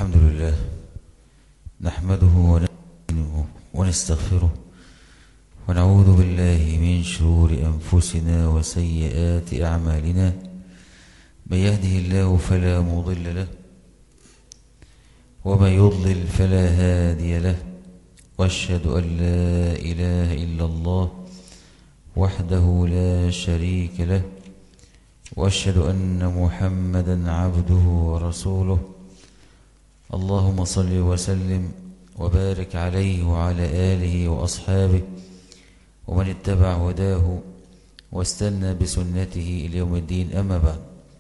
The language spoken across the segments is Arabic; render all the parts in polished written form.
الحمد لله نحمده ونستعينه ونستغفره ونعوذ بالله من شرور أنفسنا وسيئات أعمالنا. من يهده الله فلا مضل له ومن يضلل فلا هادي له، واشهد أن لا إله إلا الله وحده لا شريك له، واشهد أن محمدا عبده ورسوله. اللهم صل وسلم وبارك عليه وعلى آله وأصحابه ومن اتبع هداه واستنى بسنته إلى يوم الدين. أما بعد،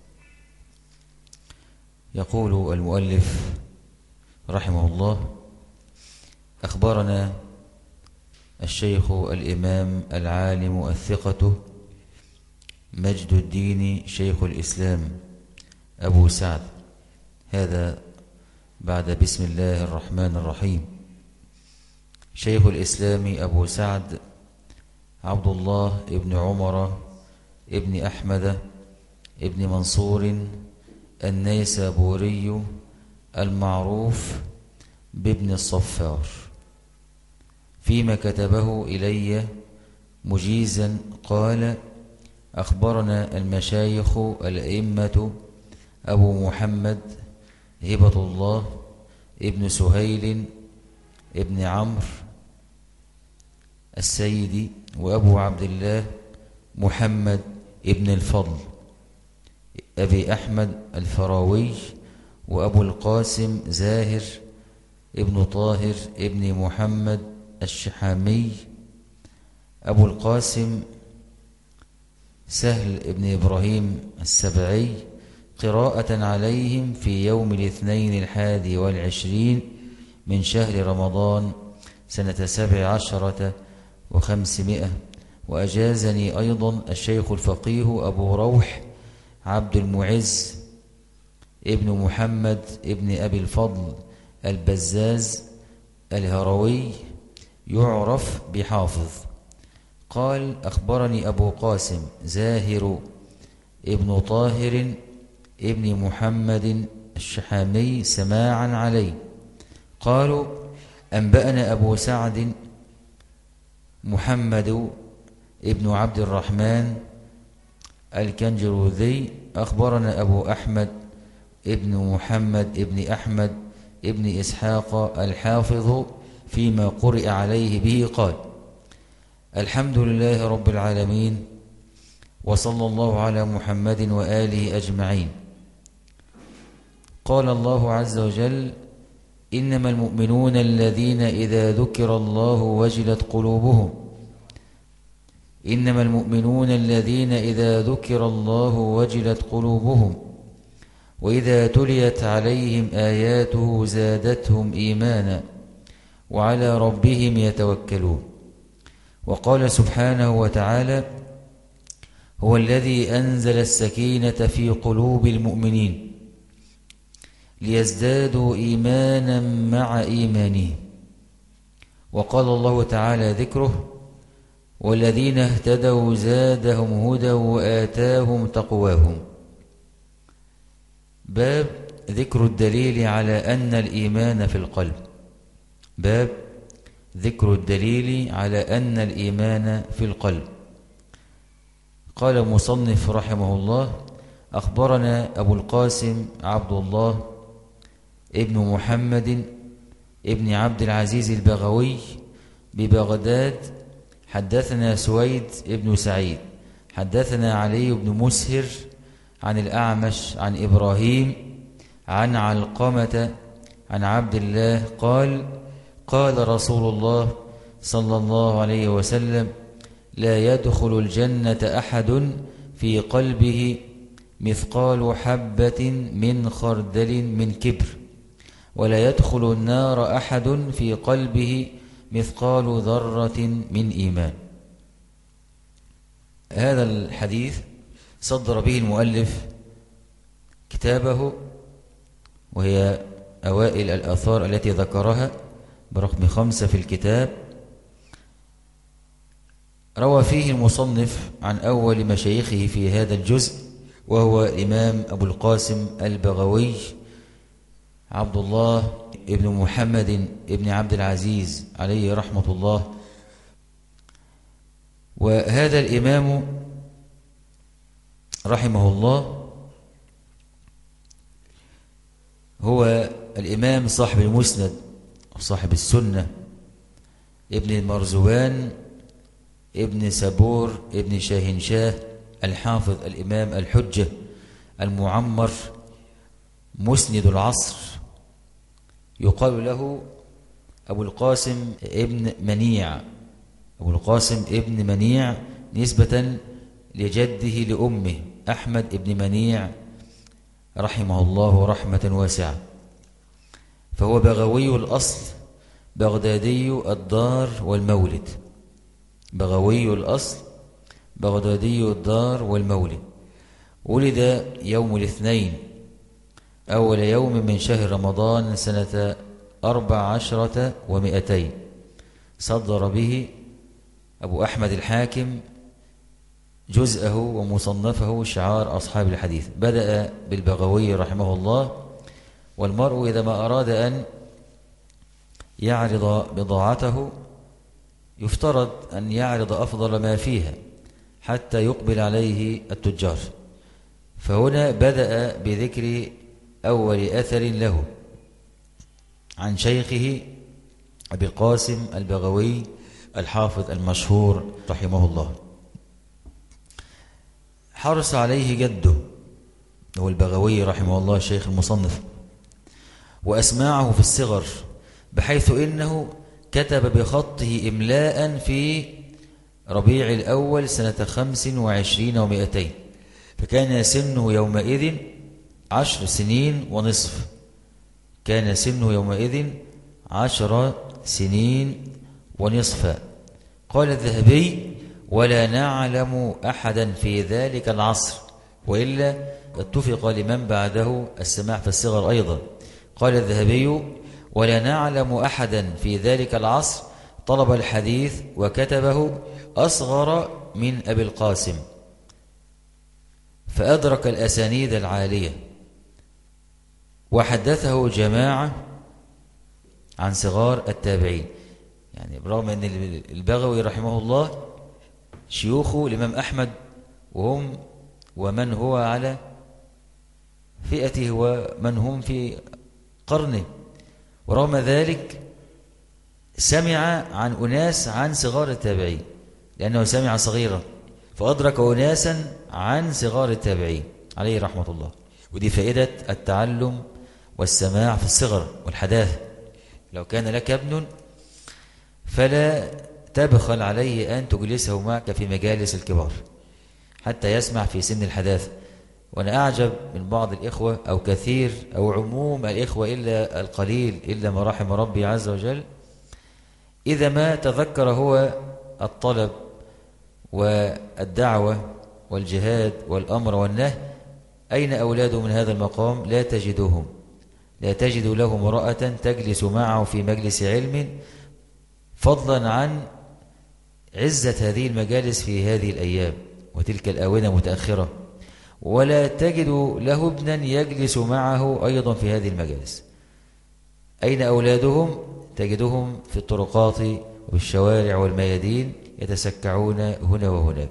يقول المؤلف رحمه الله: أخبرنا الشيخ الإمام العالم الثقة مجد الدين شيخ الإسلام أبو سعد، هذا بعد بسم الله الرحمن الرحيم، شيخ الإسلام أبو سعد عبد الله ابن عمر ابن أحمد ابن منصور النيسابوري المعروف بابن الصفار، فيما كتبه إلي مجيزا قال: أخبرنا المشايخ الأئمة أبو محمد هبة الله ابن سهيل ابن عمرو السيدي، وأبو عبد الله محمد ابن الفضل أبي أحمد الفراوي، وأبو القاسم زاهر ابن طاهر ابن محمد الشحامي، أبو القاسم سهل ابن إبراهيم السبعي، قراءة عليهم في يوم الاثنين 21 من شهر رمضان سنة 17 و500. وأجازني أيضا الشيخ الفقيه أبو روح عبد المعز ابن محمد ابن أبي الفضل البزاز الهروي، يعرف بحافظ، قال: أخبرني أبو قاسم زاهر ابن طاهر ابن محمد الشحامي سماعا عليه. قالوا: أنبأنا أبو سعد محمد ابن عبد الرحمن الكنجروذي، أخبرنا أبو أحمد ابن محمد ابن أحمد ابن إسحاق الحافظ فيما قرئ عليه به قال: الحمد لله رب العالمين، وصلى الله على محمد وآله أجمعين. قال الله عز وجل: إنما المؤمنون الذين إذا ذكر الله وجلت قلوبهم، إنما المؤمنون الذين إذا ذكر الله وجلت قلوبهم وإذا تليت عليهم آياته زادتهم إيمانا وعلى ربهم يتوكلون. وقال سبحانه وتعالى: هو الذي أنزل السكينة في قلوب المؤمنين ليزدادوا إيمانا مع إيمانهم. وقال الله تعالى ذكره: والذين اهتدوا زادهم هدى وآتاهم تقواهم. باب ذكر الدليل على أن الإيمان في القلب. باب ذكر الدليل على أن الإيمان في القلب. قال المصنف رحمه الله: أخبرنا أبو القاسم عبد الله ابن محمد ابن عبد العزيز البغوي ببغداد، حدثنا سويد ابن سعيد، حدثنا علي بن مسهر عن الأعمش عن إبراهيم عن علقمة عن عبد الله قال: قال رسول الله صلى الله عليه وسلم: لا يدخل الجنة أحد في قلبه مثقال حبة من خردل من كبر، ولا يدخل النار أحد في قلبه مثقال ذرة من إيمان. هذا الحديث صدر به المؤلف كتابه، وهي أوائل الآثار التي ذكرها برقم 5 في الكتاب. روى فيه المصنف عن أول مشايخه في هذا الجزء، وهو الإمام أبو القاسم البغوي عبد الله ابن محمد ابن عبد العزيز عليه رحمة الله. وهذا الإمام رحمه الله هو الإمام صاحب المسند وصاحب السنة، ابن المرزوان ابن سبور ابن شاهنشاه الحافظ الإمام الحجة المعمر مسند العصر، يقال له أبو القاسم ابن منيع، أبو القاسم ابن منيع نسبة لجده لأمه أحمد ابن منيع رحمه الله رحمة واسعة. فهو بغوي الأصل بغدادي الدار والمولد، بغوي الأصل بغدادي الدار والمولد. ولد يوم الاثنين أول يوم من شهر رمضان سنة 14 و200. صدر به أبو أحمد الحاكم جزءه ومصنفه شعار أصحاب الحديث. بدأ بالبغوي رحمه الله. والمرء إذا ما أراد أن يعرض بضاعته يفترض أن يعرض أفضل ما فيها حتى يقبل عليه التجار. فهنا بدأ بذكر أول أثر له عن شيخه أبي القاسم البغوي الحافظ المشهور رحمه الله. حرص عليه جده هو البغوي رحمه الله الشيخ المصنف، وأسماعه في الصغر، بحيث إنه كتب بخطه إملاء في ربيع الأول سنة 25 و200، فكان سنه يومئذ 10 سنين ونصف، كان سنه يومئذ 10 سنين ونصفا. قال الذهبي: ولا نعلم أحدا في ذلك العصر، وإلا اتفق لمن بعده السماع في الصغر أيضا. قال الذهبي: ولا نعلم أحدا في ذلك العصر طلب الحديث وكتبه أصغر من أبي القاسم، فأدرك الأسانيد العالية. وحدثه جماعة عن صغار التابعين، يعني برغم أن البغوي رحمه الله شيوخه الإمام أحمد وهم ومن هو على فئته ومن هم في قرنه، ورغم ذلك سمع عن أناس عن صغار التابعين، لأنه سمع صغيرا فأدرك أناسا عن صغار التابعين عليه رحمة الله. ودي فائدة التعلم والسماع في الصغر والحداثة. لو كان لك ابن فلا تبخل عليه أن تجلسه معك في مجالس الكبار حتى يسمع في سن الحداثة. وأنا أعجب من بعض الإخوة أو كثير أو عموم الإخوة إلا القليل إلا ما رحم ربي عز وجل، إذا ما تذكر هو الطلب والدعوة والجهاد والأمر والنهي، أين أولاده من هذا المقام؟ لا تجدهم، لا تجد له امرأة تجلس معه في مجلس علم، فضلا عن عزة هذه المجالس في هذه الأيام وتلك الآونة متأخرة. ولا تجد له ابنا يجلس معه أيضا في هذه المجالس. أين أولادهم؟ تجدهم في الطرقات والشوارع والميادين يتسكعون هنا وهناك.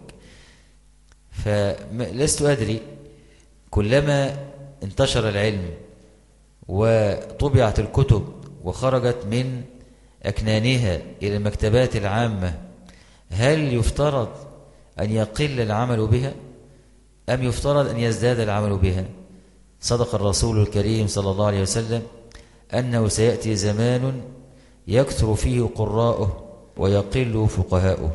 فلست أدري، كلما انتشر العلم وطبعت الكتب وخرجت من أكنانها إلى المكتبات العامة، هل يفترض أن يقل العمل بها أم يفترض أن يزداد العمل بها؟ صدق الرسول الكريم صلى الله عليه وسلم أنه سيأتي زمان يكثر فيه قراؤه ويقل فقهاؤه.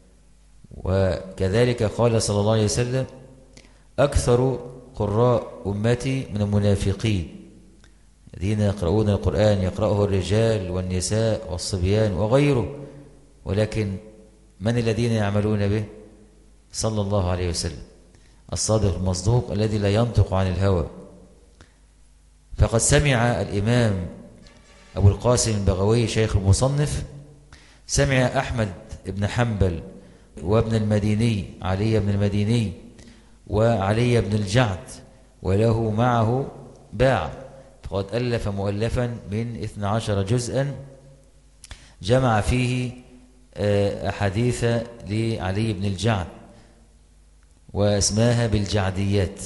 وكذلك قال صلى الله عليه وسلم: أكثر قراء أمتي من المنافقين الذين يقرؤون القرآن يقرأه الرجال والنساء والصبيان وغيره، ولكن من الذين يعملون به؟ صلى الله عليه وسلم الصادق المصدوق الذي لا ينطق عن الهوى. فقد سمع الإمام أبو القاسم البغوي شيخ المصنف، سمع أحمد بن حنبل وابن المديني علي بن المديني وعلي بن الجعد، وله معه باع، فقد ألف مؤلفا من 12 جزءا جمع فيه أحاديث لعلي بن الجعد واسماها بالجعديات.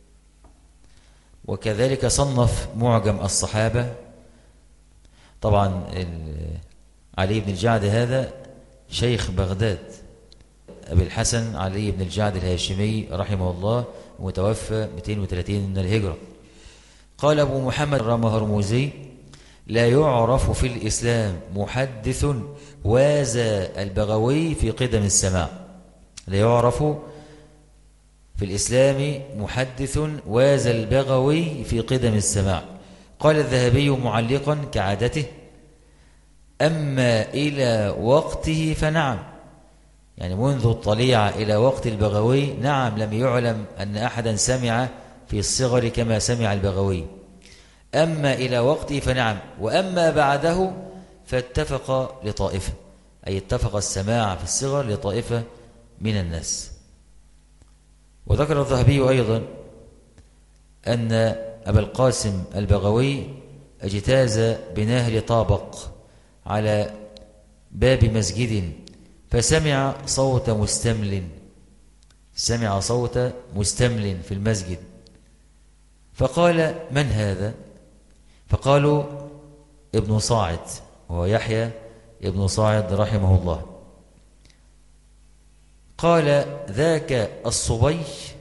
وكذلك صنف معجم الصحابة. طبعا علي بن الجعد هذا شيخ بغداد، أبي الحسن علي بن الجعد الهاشمي رحمه الله، متوفى 230 من الهجرة. قال أبو محمد الرمهرموزي: لا يعرف في الإسلام محدث وازى البغوي في قدم السماع. لا يعرف في الإسلام محدث وازى البغوي في قدم السماع. قال الذهبي معلقا كعادته: أما إلى وقته فنعم، يعني منذ الطليعة إلى وقت البغوي نعم، لم يعلم أن أحدا سمع في الصغر كما سمع البغوي. أما إلى وقته فنعم، وأما بعده فاتفق لطائفة، أي اتفق السماع في الصغر لطائفة من الناس. وذكر الذهبي أيضا أن أبا القاسم البغوي اجتاز بنهر طابق على باب مسجد فسمع صوت مستمل، سمع صوت مستمل في المسجد، فقال: من هذا؟ فقالوا: ابن صاعد، وهو يحيى ابن صاعد رحمه الله. قال: ذاك الصبي؟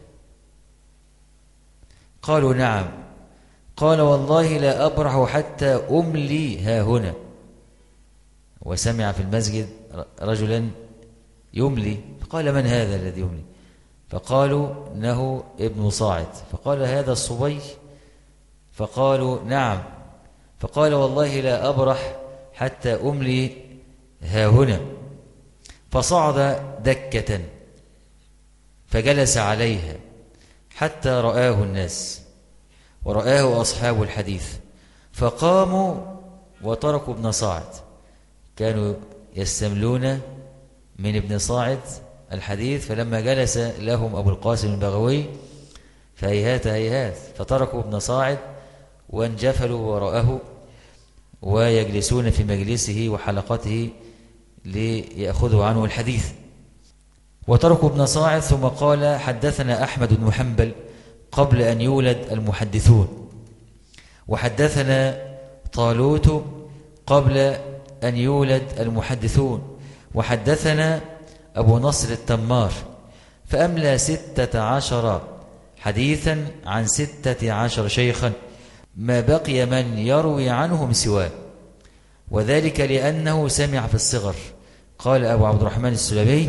قالوا: نعم. قال: والله لا أبرح حتى أملي ها هنا. وسمع في المسجد رجلا يملي، فقال: من هذا الذي يملي؟ فقالوا: إنه ابن صاعد. فقال: هذا الصبي؟ فقالوا: نعم. فقال: والله لا أبرح حتى أملي ها هنا. فصعد دكة فجلس عليها حتى رآه الناس ورآه أصحاب الحديث، فقاموا وتركوا ابن صاعد. كانوا يستملون من ابن صاعد الحديث، فلما جلس لهم أبو القاسم البغوي فهيهات هيهات، فتركوا ابن صاعد وانجفلوا وراءه ويجلسون في مجلسه وحلقته ليأخذوا عنه الحديث. وتركوا ابن صاعد، ثم قال: حدثنا أحمد بن حنبل قبل أن يولد المحدثون، وحدثنا طالوت قبل أن يولد المحدثون، وحدثنا أبو نصر التمار، فأملى 16 حديثا عن 16 شيخا، ما بقي من يروي عنهم سواه، وذلك لأنه سمع في الصغر. قال أبو عبد الرحمن السلمي: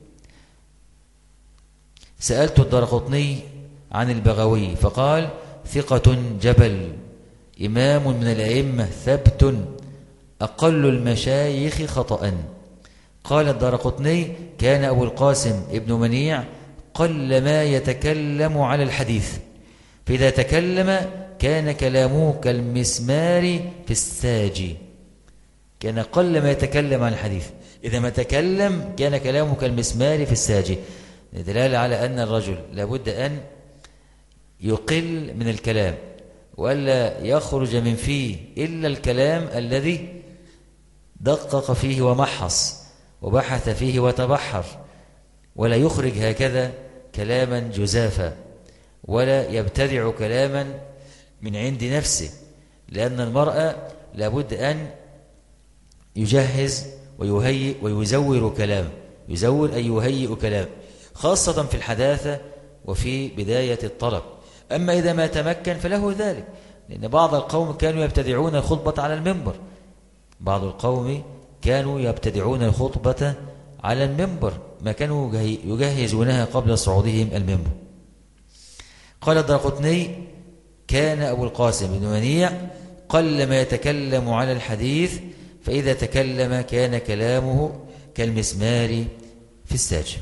سألت الدرقطني عن البغوي فقال: ثقة جبل، إمام من الأئمة ثبت، أقل المشايخ خطأ. قال الدرقطني: كان أبو القاسم ابن منيع قل ما يتكلم على الحديث، فإذا تكلم كان كلامه كالمسمار في الساج. كان قل ما يتكلم عن الحديث، إذا ما تكلم كان كلامه كالمسمار في الساج، دلالة على أن الرجل لابد أن يقل من الكلام، وألا يخرج من فيه إلا الكلام الذي دقق فيه ومحص وبحث فيه وتبحر، ولا يخرج هكذا كلاما جزافا، ولا يبتدع كلاما من عند نفسه، لأن المرء لابد أن يجهز ويهيئ ويزور كلام، يزور أي يهيئ كلام، خاصة في الحداثة وفي بداية الطلب. أما إذا ما تمكن فله ذلك، لأن بعض القوم كانوا يبتدعون الخطبة على المنبر، بعض القوم كانوا يبتدعون الخطبة على المنبر، ما كانوا يجهزونها قبل صعودهم المنبر. قال الدرقطني: كان أبو القاسم بن منيع قل ما يتكلم على الحديث، فإذا تكلم كان كلامه كالمسمار في الساج.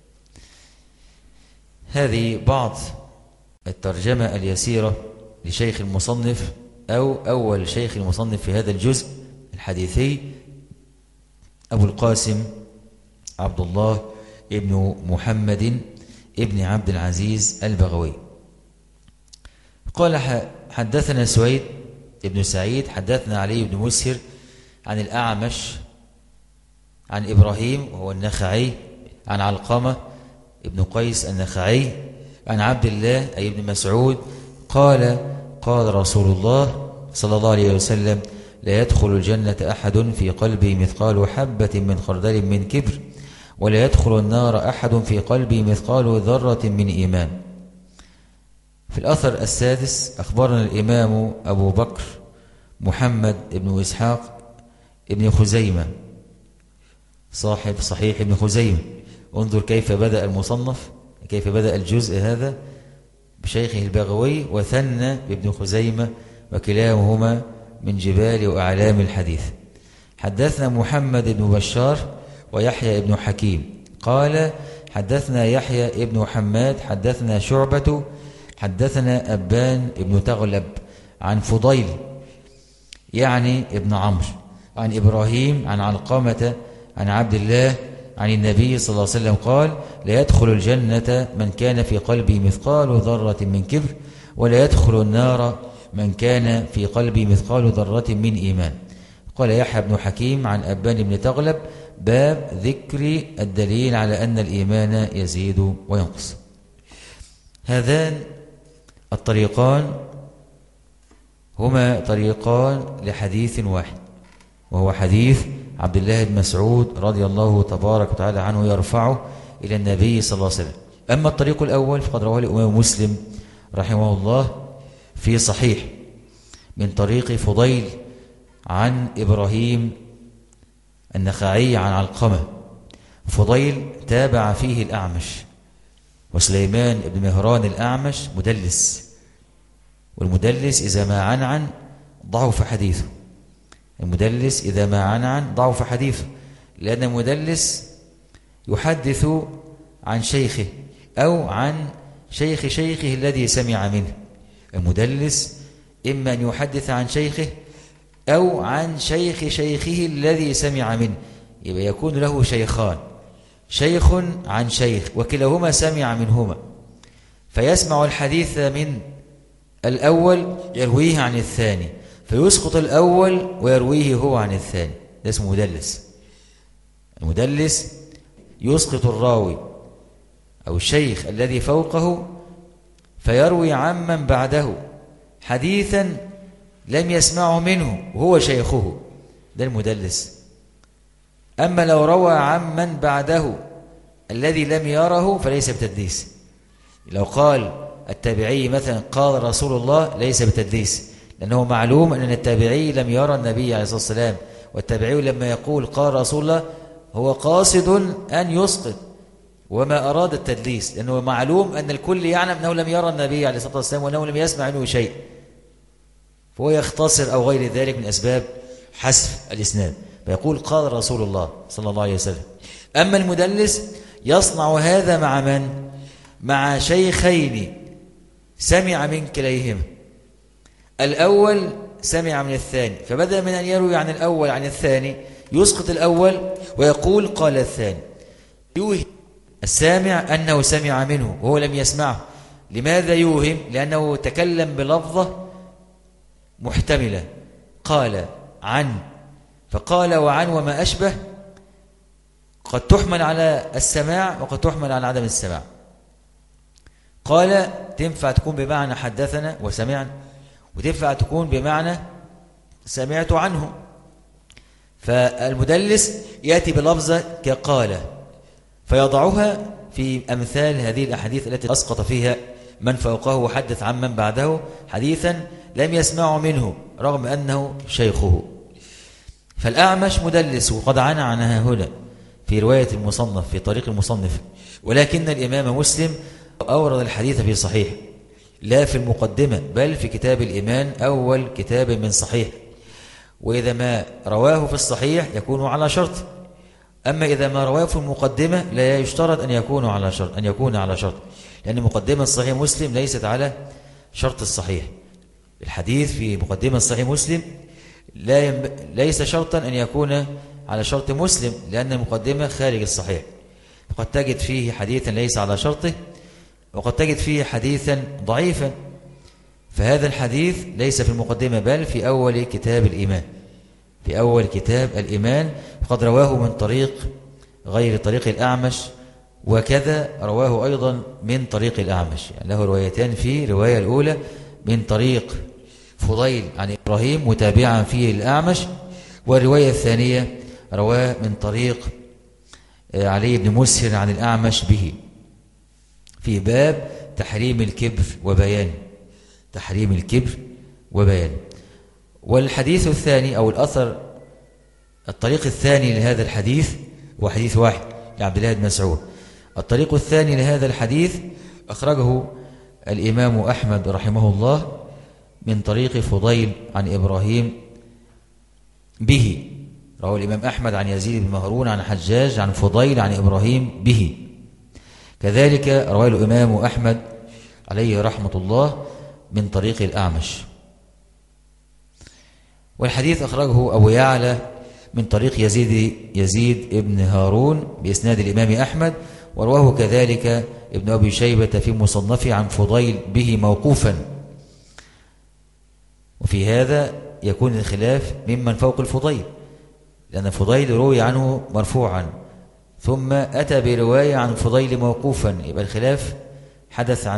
هذه بعض الترجمة اليسيرة لشيخ المصنف، أو أول شيخ المصنف في هذا الجزء الحديثي، أبو القاسم عبد الله ابن محمد ابن عبد العزيز البغوي. قال: حدثنا سويد ابن سعيد حدثنا علي بن مسهر عن الأعمش عن إبراهيم وهو النخعي عن علقمة ابن قيس النخعي عن عبد الله أي ابن مسعود قال قال رسول الله صلى الله عليه وسلم لا يدخل الجنة أحد في قلبه مثقال حبة من خردل من كبر ولا يدخل النار أحد في قلبه مثقال ذرة من إيمان. في الأثر السادس أخبرنا الإمام أبو بكر محمد بن إسحاق ابن خزيمة صاحب صحيح ابن خزيمة. انظر كيف بدأ المصنف، كيف بدأ الجزء هذا بشيخه البغوي وثنى بابن خزيمة، وكلاهما من جبال وأعلام الحديث. حدثنا محمد بن بشار ويحيى بن حكيم قال حدثنا يحيى بن حماد حدثنا شعبة حدثنا أبان بن تغلب عن فضيل يعني ابن عمرو عن إبراهيم عن علقمة عن عبد الله عن النبي صلى الله عليه وسلم قال لا يدخل الجنة من كان في قلبه مثقال ذرة من كبر ولا يدخل النار من كان في قلبه مثقال ذرة من إيمان. قال يحيى بن حكيم عن أبان بن تغلب باب ذكر الدليل على أن الإيمان يزيد وينقص. هذان الطريقان هما طريقان لحديث واحد، وهو حديث عبد الله بن مسعود رضي الله تبارك وتعالى عنه يرفعه إلى النبي صلى الله عليه وسلم. أما الطريق الأول فقد رواه الإمام مسلم رحمه الله في صحيح من طريق فضيل عن إبراهيم النخعي عن علقمة. فضيل تابع فيه الأعمش، وسليمان بن مهران الأعمش مدلس، والمدلس إذا ما عنعن ضعف حديثه. المدلس إذا ما عنعن ضعف حديثه، لأن المدلس يحدث عن شيخه أو عن شيخ شيخه الذي سمع منه. المدلس إما أن يحدث عن شيخه أو عن شيخ شيخه الذي سمع منه، يبقى يكون له شيخان، شيخ عن شيخ وكلاهما سمع منهما، فيسمع الحديث من الأول يرويه عن الثاني، فيسقط الأول ويرويه هو عن الثاني. ده اسمه مدلس. المدلس يسقط الراوي أو الشيخ الذي فوقه فيروي عمن بعده حديثا لم يسمعه منه وهو شيخه، ده المدلس. أما لو روى عمن بعده الذي لم يره فليس بتدليس. لو قال التابعي مثلا قال رسول الله ليس بتدليس، لأنه معلوم أن التابعي لم يرى النبي عليه الصلاة والسلام، والتابعي لما يقول قال رسول الله هو قاصد أن يسقط وما أراد التدليس، لأنه معلوم أن الكل يعلم أنه لم يرى النبي عليه الصلاة والسلام وأنه لم يسمع منه شيء، فهو يختصر أو غير ذلك من أسباب حذف الإسناد، فيقول قال رسول الله صلى الله عليه وسلم. أما المدلس يصنع هذا مع من؟ مع شيخين سمع من كليهما، الأول سمع من الثاني، فبدأ من أن يروي عن الأول عن الثاني يسقط الأول ويقول قال الثاني، يوهم السامع أنه سمع منه وهو لم يسمعه. لماذا يوهم؟ لأنه تكلم بلفظة محتملة، قال عن، فقال وعن وما أشبه قد تحمل على السماع وقد تحمل على عدم السماع. قال تنفع تكون بمعنى حدثنا وسمعنا، وتنفع تكون بمعنى سمعت عنه. فالمدلس يأتي بلفظة كقال فيضعها في أمثال هذه الأحاديث التي أسقط فيها من فوقه وحدث عن من بعده حديثا لم يسمع منه رغم أنه شيخه. فالأعمش مدلس وقد عانى عنها هنا في رواية المصنف في طريق المصنف، ولكن الإمام مسلم أورد الحديث في صحيح، لا في المقدمة بل في كتاب الإيمان أول كتاب من صحيح. وإذا ما رواه في الصحيح يكون على شرط، أما إذا ما رواه في المقدمة لا يشترط أن يكون على شرط، لأن مقدمة صحيح مسلم ليست على شرط الصحيح. الحديث في مقدمة صحيح مسلم ليس شرطا أن يكون على شرط مسلم، لأن المقدمة خارج الصحيح، فقد تجد فيه حديثا ليس على شرطه وقد تجد فيه حديثا ضعيفا. فهذا الحديث ليس في المقدمة بل في أول كتاب الإيمان، في أول كتاب الإيمان. قد رواه من طريق غير طريق الأعمش، وكذا رواه أيضا من طريق الأعمش، يعني له روايتان فيه. رواية الأولى من طريق فضيل عن إبراهيم متابعا فيه الأعمش، والرواية الثانية رواه من طريق علي بن مسهر عن الأعمش به، في باب تحريم الكبر وبيان، تحريم الكبر وبيان. والحديث الثاني أو الأثر الطريق الثاني لهذا الحديث هو حديث واحد لعبد الله بن مسعود. الطريق الثاني لهذا الحديث أخرجه الإمام أحمد رحمه الله من طريق فضيل عن إبراهيم به، رواه الإمام أحمد عن يزيد بن مهرون عن حجاج عن فضيل عن إبراهيم به. كذلك رواه الإمام أحمد عليه رحمة الله من طريق الأعمش. والحديث أخرجه أبو يعلى من طريق يزيد ابن هارون بإسناد الإمام أحمد، ورواه كذلك ابن أبي شيبة في مصنفه عن فضيل به موقوفا. وفي هذا يكون الخلاف ممن فوق الفضيل، لأن فضيل روي عنه مرفوعا ثم أتى برواية عن فضيل موقوفا، يبقى الخلاف حدث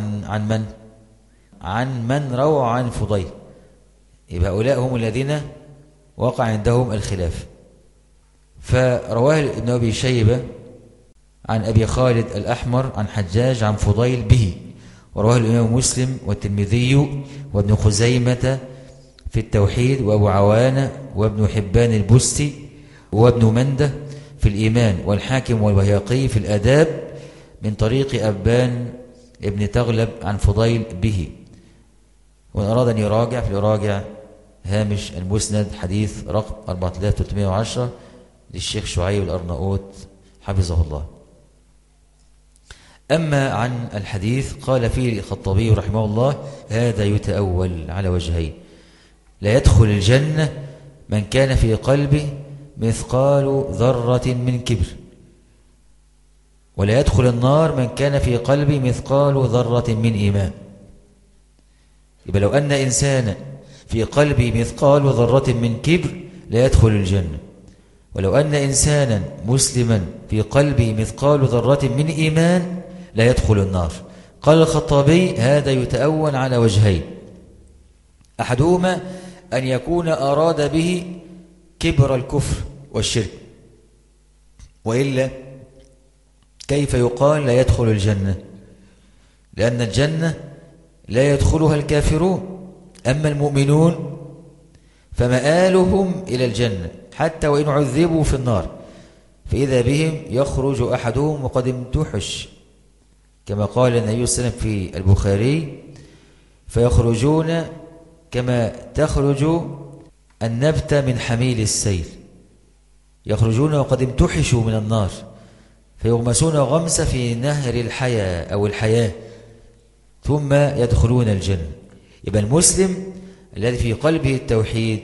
عن من روى عن فضيل، يبقى هؤلاء هم الذين وقع عندهم الخلاف. فرواه ابن أبي شيبة عن أبي خالد الأحمر عن حجاج عن فضيل به، ورواه الإمام مسلم والترمذي وابن خزيمة في التوحيد وأبو عوانة وابن حبان البستي وابن منده في الإيمان والحاكم والبيهقي في الآداب من طريق أبان ابن تغلب عن فضيل به. وإن أراد أن يراجع فليراجع هامش المسند حديث رقم 4310 للشيخ شعيب الأرناؤوط حفظه الله. أما عن الحديث قال فيه الخطابي رحمه الله: هذا يتأول على وجهين، لا يدخل الجنة من كان في قلبه مثقال ذرة من كبر، ولا يدخل النار من كان في قلبه مثقال ذرة من إيمان. يبقى لو أن إنسانا في قلبه مثقال ذرة من كبر لا يدخل الجنة، ولو أن إنسانا مسلما في قلبه مثقال ذرة من إيمان لا يدخل النار. قال الخطابي: هذا يتأول على وجهين، أحدهما أن يكون أراد به كبر الكفر والشرك، وإلا كيف يقال لا يدخل الجنة؟ لأن الجنة لا يدخلها الكافرون، أما المؤمنون فمآلهم إلى الجنة حتى وإن عذبوا في النار، فإذا بهم يخرج أحدهم وقد امتحش، كما قال النبي صلى الله عليه وسلم في البخاري: فيخرجون كما تخرج النبتة من حميل السيل، يخرجون وقد امتحشوا من النار فيغمسون غمسة في نهر الحياة أو الحياة ثم يدخلون الجنة. يبقى المسلم الذي في قلبه التوحيد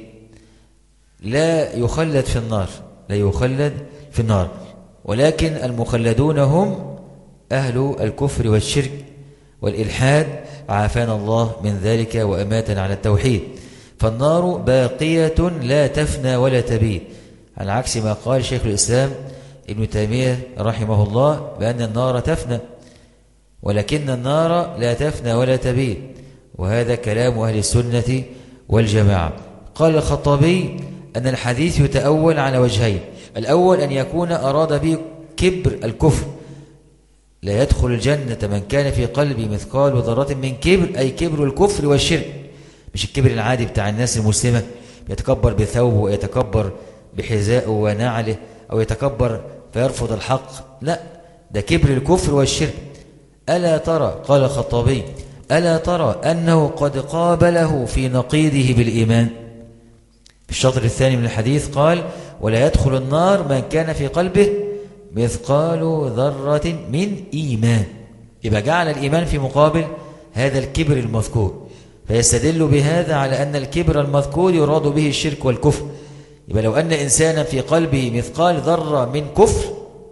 لا يخلد في النار، لا يخلد في النار، ولكن المخلدون هم أهل الكفر والشرك والإلحاد، عافانا الله من ذلك وأماتنا على التوحيد. فالنار باقية لا تفنى ولا تبيد، على عكس ما قال شيخ الإسلام ابن تيمية رحمه الله بأن النار تفنى، ولكن النار لا تفنى ولا تبيد، وهذا كلام أهل السنة والجماعة. قال الخطابي أن الحديث يتأول على وجهين: الأول أن يكون أراد به كبر الكفر، لا يدخل الجنة من كان في قلبه مثقال ذرة من كبر، أي كبر الكفر والشرك، مش الكبر العادي بتاع الناس المسلمة يتكبر بثوبه ويتكبر بحذائه ونعله أو يتكبر فيرفض الحق، لا، ده كبر الكفر والشرك. ألا ترى، قال الخطابي: ألا ترى أنه قد قابله في نقيضه بالإيمان؟ في الشطر الثاني من الحديث قال: ولا يدخل النار من كان في قلبه مثقال ذرة من إيمان. يبقى جعل الإيمان في مقابل هذا الكبر المذكور، فيستدل بهذا على أن الكبر المذكور يراد به الشرك والكفر. يبقى لو أن إنسانا في قلبه مثقال ذرة من كفر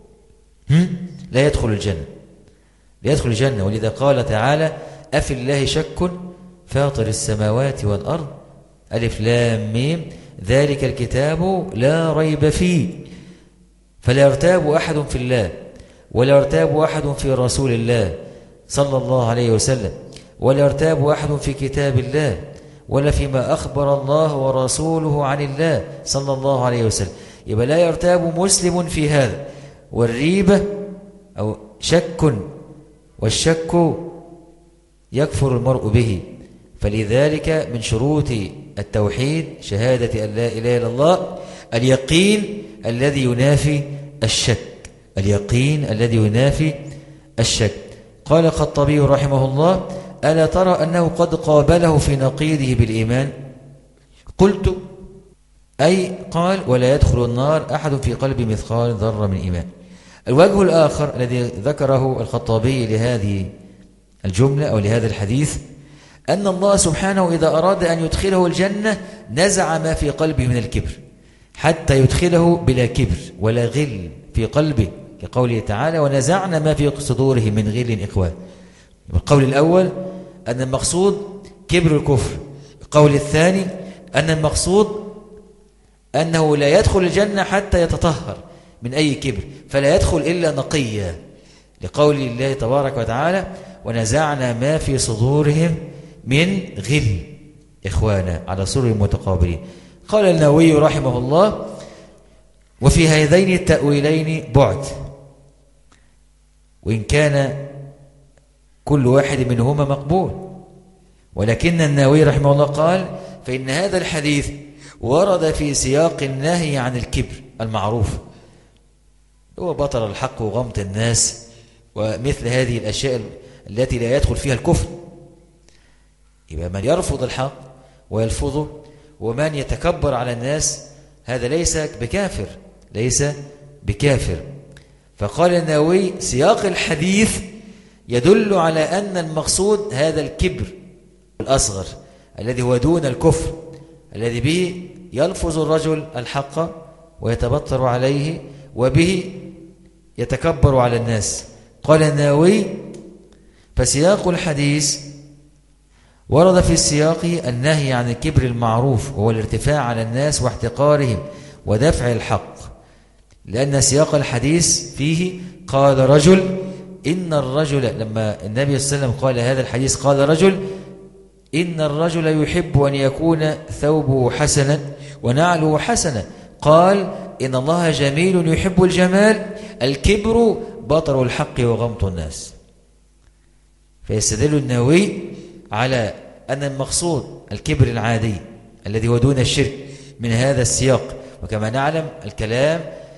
لا يدخل الجنة، لا يدخل الجنة. ولذا قال تعالى: أفي الله شك فاطر السماوات والأرض ألف لام ميم ذلك الكتاب لا ريب فيه فلا يرتاب أحد في الله ولا يرتاب أحد في رسول الله صلى الله عليه وسلم ولا يرتاب أحد في كتاب الله ولا فيما أخبر الله ورسوله عن الله صلى الله عليه وسلم. يبقى لا يرتاب مسلم في هذا. والريبة أو شك، والشك يكفر المرء به. فلذلك من شروط التوحيد شهادة أن لا إله إلا الله اليقين الذي ينافي الشك، اليقين الذي ينافي الشك. قال الخطابي رحمه الله: ألا ترى أنه قد قابله في نقيضه بالإيمان؟ قلت: أي قال: ولا يدخل النار أحد في قلب مثقال ذرة من إيمان. الوجه الآخر الذي ذكره الخطابي لهذه الجملة أو لهذا الحديث أن الله سبحانه إذا أراد أن يدخله الجنة نزع ما في قلبه من الكبر حتى يدخله بلا كبر ولا غل في قلبه، كقوله تعالى: ونزعنا ما في صدورهم من غل إخوان. القول الأول أن المقصود كبر الكفر. القول الثاني أن المقصود أنه لا يدخل الجنة حتى يتطهر من أي كبر، فلا يدخل إلا نقيا، لقول الله تبارك وتعالى: ونزعنا ما في صدورهم من غل إخوانا على سرر متقابلين. قال النووي رحمه الله: وفي هذين التأويلين بعد، وإن كان كل واحد منهما مقبول، ولكن النووي رحمه الله قال: فإن هذا الحديث ورد في سياق النهي عن الكبر المعروف، هو بطر الحق وغمط الناس ومثل هذه الأشياء التي لا يدخل فيها الكفر. يبقى من يرفض الحق ويلفظه ومن يتكبر على الناس هذا ليس بكافر، ليس بكافر. فقال النووي: سياق الحديث يدل على أن المقصود هذا الكبر الأصغر الذي هو دون الكفر، الذي به يلفظ الرجل الحق ويتبطر عليه وبه يتكبر على الناس. قال النووي: فسياق الحديث ورد في السياق النهي عن الكبر المعروف، وهو الارتفاع على الناس واحتقارهم ودفع الحق، لأن سياق الحديث فيه قال رجل إن الرجل، لما النبي صلى الله عليه وسلم قال هذا الحديث قال رجل إن الرجل يحب أن يكون ثوبه حسنا ونعله حسنا، قال إن الله جميل يحب الجمال، الكبر بطر الحق وغمط الناس. فيستدل النووي على أن المقصود الكبر العادي الذي هو دون الشرك من هذا السياق. وكما نعلم الكلام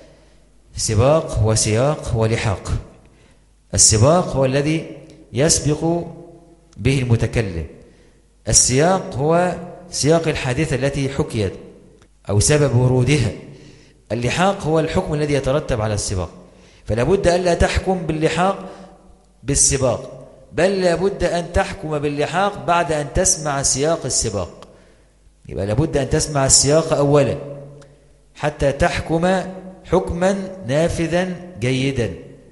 سباق وسياق ولحاق. السباق هو الذي يسبق به المتكلم، السياق هو سياق الحادثة التي حكيت أو سبب ورودها، اللحاق هو الحكم الذي يترتب على السباق. فلا بد أن لا تحكم باللحاق بالسباق، بل لا بد أن تحكم باللحاق بعد أن تسمع سياق السباق. يبقى لا بد أن تسمع السياق أولا حتى تحكم حكما نافذا جيدا.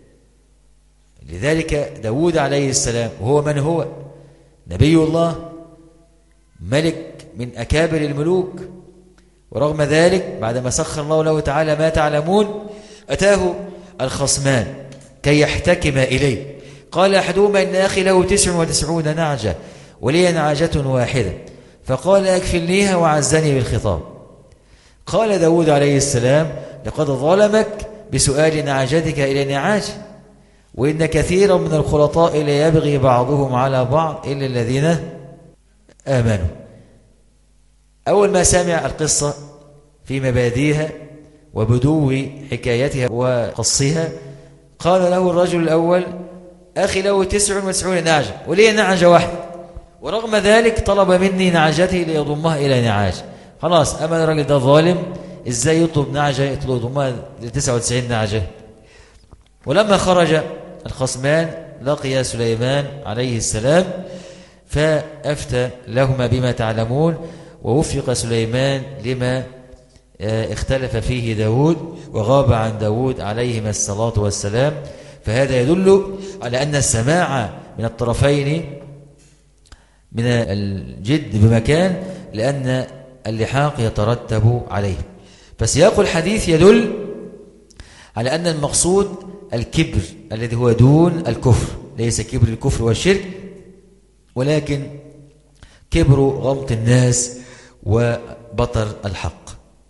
لذلك داود عليه السلام وهو من هو؟ نبي الله، ملك من أكابر الملوك، ورغم ذلك بعدما سخر الله له تعالى ما تعلمون أتاه الخصمان كي يحتكم إليه. قال أحدهما إن أخي له 99 نعجة ولي نعجة واحدة، فقال أكفلنيها وعزني بالخطاب. قال داود عليه السلام لقد ظلمك بسؤال نعجتك إلى نعاج، وإن كثيرا من الخلطاء لا يبغي بعضهم على بعض إلا الذين آمنوا. أول ما سمع القصة في مبادئها وبدو حكايتها وقصها قال له الرجل الأول أخي له 99 نعجة ولي نعجة واحدة، ورغم ذلك طلب مني نعجتي ليضمها إلى نعاج. خلاص أما الرجل ده ظالم، إزاي يطلب نعجة يضمها ل 99 نعجة؟ ولما خرج الخصمان لقي سليمان عليه السلام فأفتى لهما بما تعلمون، ووفق سليمان لما اختلف فيه داود وغاب عن داود عليهما الصلاة والسلام. فهذا يدل على أن السماع من الطرفين من الجد بمكان، لأن اللحاق يترتب عليه. فسياق الحديث يدل على أن المقصود الكبر الذي هو دون الكفر، ليس كبر الكفر والشرك، ولكن كبر غمط الناس وبطر الحق.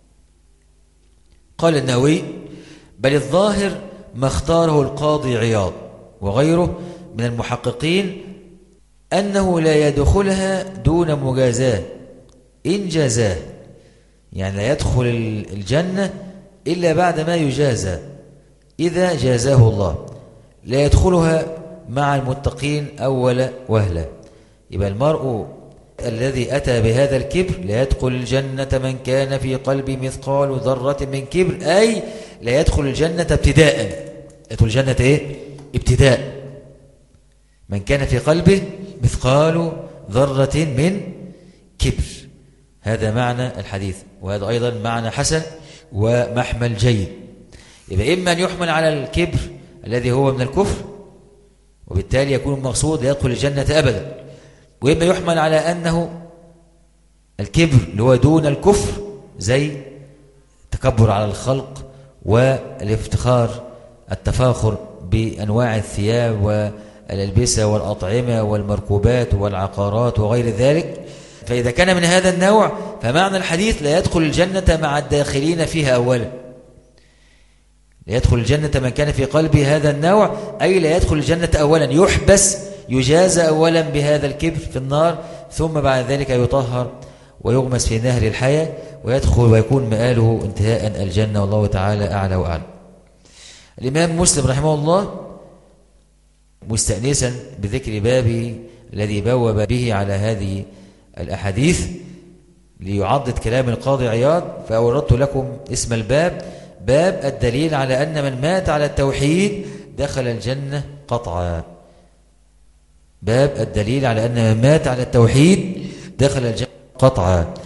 قال النووي: بل الظاهر ما اختاره القاضي عياض وغيره من المحققين أنه لا يدخلها دون مجازاة إن جازاه، يعني لا يدخل الجنة إلا بعد ما يجازى إذا جازاه الله، لا يدخلها مع المتقين أول وهلة. يبقى المرء الذي أتى بهذا الكبر لا يدخل الجنة من كان في قلبه مثقال ذرة من كبر، أي لا يدخل الجنة ابتداء. يدخل الجنة إيه؟ ابتداء. من كان في قلبه مثقال ذرة من كبر، هذا معنى الحديث، وهذا أيضا معنى حسن ومحمل جيد. يبقى إما أن يحمل على الكبر الذي هو من الكفر، وبالتالي يكون المقصود يدخل الجنة أبدا، وإما يحمل على أنه الكبر اللي هو دون الكفر، زي التكبر على الخلق والافتخار، التفاخر بأنواع الثياب والألبسة والأطعمة والمركوبات والعقارات وغير ذلك. فإذا كان من هذا النوع فمعنى الحديث لا يدخل الجنة مع الداخلين فيها أولا. لا يدخل الجنة من كان في قلبه هذا النوع، أي لا يدخل الجنة أولا، يحبس يجازى أولا بهذا الكبر في النار، ثم بعد ذلك يطهر ويغمس في نهر الحياة ويدخل ويكون مآله انتهاء الجنة، والله تعالى أعلى وأعلم. الإمام مسلم رحمه الله مستأنسا بذكر بابه الذي بوب به على هذه الأحاديث ليعضد كلام القاضي عياض، فأوردت لكم اسم الباب: باب الدليل على أن من مات على التوحيد دخل الجنة قطعا. باب الدليل على أن من مات على التوحيد دخل الجنة قطعا.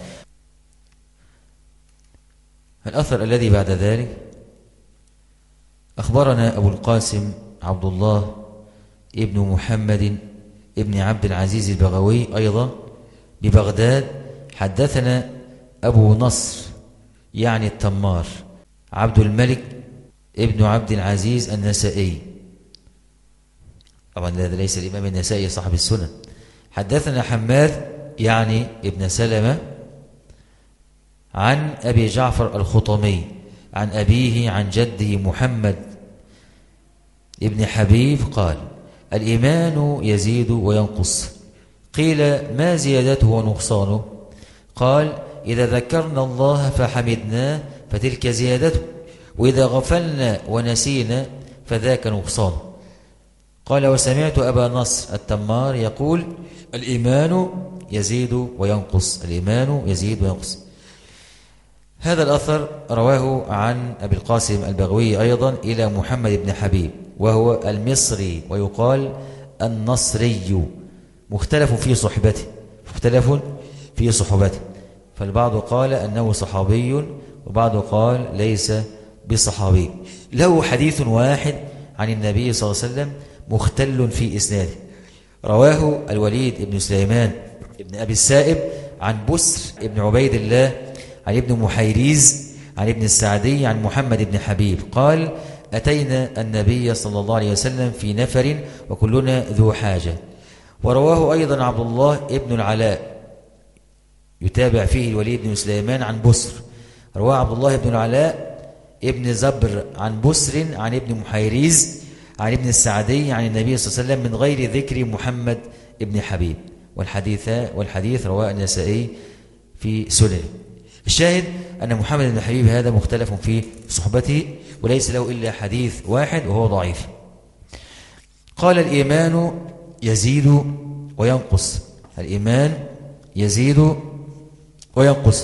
الأثر الذي بعد ذلك: أخبرنا أبو القاسم عبد الله ابن محمد ابن عبد العزيز البغوي أيضا ببغداد، حدثنا أبو نصر يعني التمار عبد الملك ابن عبد العزيز النسائي، طبعا هذا ليس الإمام النسائي صاحب السنن. حدثنا حماد يعني ابن سلمة عن أبي جعفر الخطمي عن أبيه عن جده محمد ابن حبيب قال: الإيمان يزيد وينقص. قيل: ما زيادته ونقصانه؟ قال: إذا ذكرنا الله فحمدناه فتلك زيادته، وإذا غفلنا ونسينا فذاك نقصانه. قال: وسمعت أبا نصر التمار يقول: الإيمان يزيد وينقص، الإيمان يزيد وينقص. هذا الأثر رواه عن أبي القاسم البغوي أيضا إلى محمد بن حبيب وهو المصري ويقال النصري، مختلف في صحبته، مختلف في صحبته، فالبعض قال أنه صحابي وبعض قال ليس بصحابي. له حديث واحد عن النبي صلى الله عليه وسلم مختل في إسناده، رواه الوليد بن سليمان ابن أبي السائب عن بسر ابن عبيد الله عن ابن محيريز عن ابن السعدي عن محمد بن حبيب قال: أتينا النبي صلى الله عليه وسلم في نفر وكلنا ذو حاجة. ورواه أيضا عبد الله ابن العلاء يتابع فيه الوليد بن سليمان عن بسر، رواه عبد الله بن العلاء ابن زبر عن بسر عن ابن محيريز عن ابن السعدي عن النبي صلى الله عليه وسلم من غير ذكر محمد ابن حبيب، والحديث رواه النسائي في سننه. الشاهد أن محمد بن حبيب هذا مختلف في صحبته وليس له إلا حديث واحد وهو ضعيف. قال: الإيمان يزيد وينقص، الإيمان يزيد وينقص.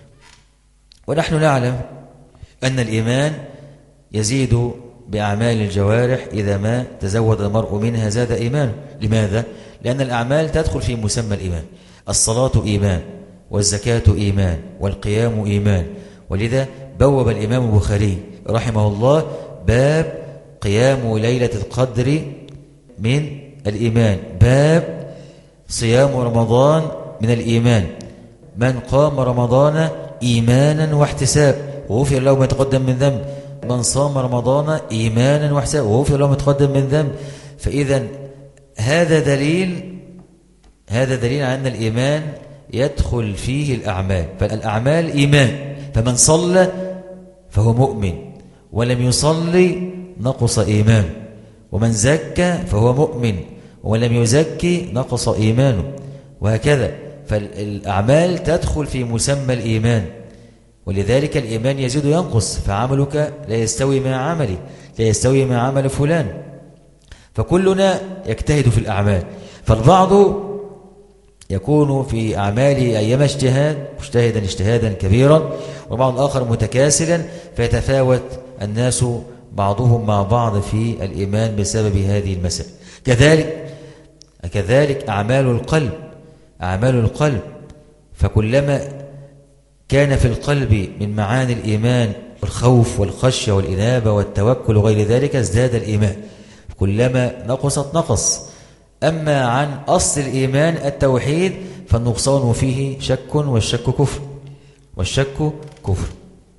ونحن نعلم أن الإيمان يزيد بأعمال الجوارح، إذا ما تزود المرء منها زاد إيمانه. لماذا؟ لأن الأعمال تدخل في مسمى الإيمان. الصلاة إيمان، والزكاة إيمان، والقيام إيمان، ولذا بوب الإمام البخاري رحمه الله باب قيام ليلة القدر من الإيمان، باب صيام رمضان من الإيمان. من قام رمضان إيمانا واحتساب وغفر له ما تقدم من ذنب. من صام رمضان إيمانا واحتساب وغفر له ما تقدم من ذنب. فإذا هذا دليل على أن الإيمان يدخل فيه الأعمال. فالأعمال إيمان. فمن صلى فهو مؤمن، ولم يصلي نقص إيمانه. ومن زكى فهو مؤمن، ولم يزكي نقص إيمانه، وهكذا. فالأعمال تدخل في مسمى الإيمان، ولذلك الإيمان يزيد وينقص. فعملك لا يستوي مع عملي، لا يستوي مع عمل فلان. فكلنا يجتهد في الأعمال. فالبعض يكون في أعماله أيام اجتهاد مجتهدا اجتهادا كبيرا، وبعض الآخر متكاسلا، فيتفاوت الناس بعضهم مع بعض في الإيمان بسبب هذه المسائل. كذلك أعمال القلب. فكلما كان في القلب من معاني الإيمان الخوف والخشية والإنابة والتوكل وغير ذلك ازداد الإيمان. كلما نقص. أما عن أصل الإيمان التوحيد فالنقصان فيه شك، والشك كفر.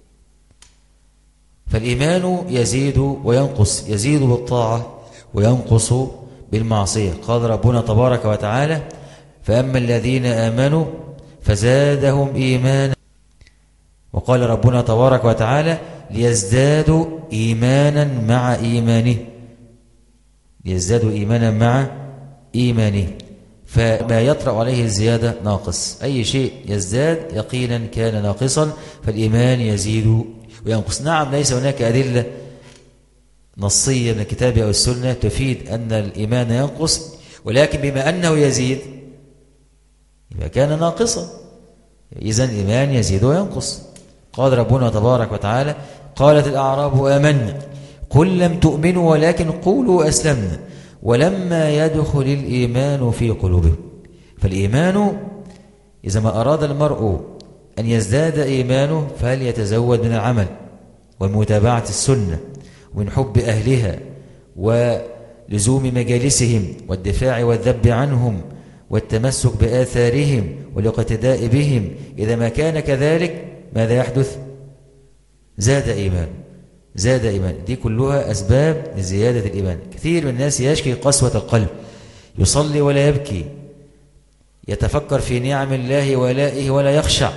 فالإيمان يزيد وينقص، يزيد بالطاعة وينقص بالمعصية. قال ربنا تبارك وتعالى: فأما الذين آمنوا فزادهم إيمانا. وقال ربنا تبارك وتعالى: ليزدادوا إيمانا مع إيمانه. ليزدادوا إيمانا مع إيمانه. فما يطرأ عليه الزيادة ناقص. أي شيء يزداد يقينا كان ناقصا. فالإيمان يزيد وينقص. نعم، ليس هناك أدلة نصية من الكتاب أو السنة تفيد أن الإيمان ينقص، ولكن بما أنه يزيد يبقى كان ناقصا. إذن الإيمان يزيد وينقص. قال ربنا تبارك وتعالى: قالت الأعراب آمنا قل لم تؤمنوا ولكن قولوا أسلمنا ولما يدخل الإيمان في قلوبهم. فالإيمان إذا ما أراد المرء أن يزداد إيمانه فليتزود من العمل ومتابعة السنة ومن حب أهلها ولزوم مجالسهم والدفاع والذب عنهم والتمسك بآثارهم والاقتداء بهم. إذا ما كان كذلك ماذا يحدث؟ زاد إيمان. دي كلها أسباب لزيادة الإيمان. كثير من الناس يشكي قسوة القلب، يصلي ولا يبكي، يتفكر في نعم الله ولائه ولا يخشع،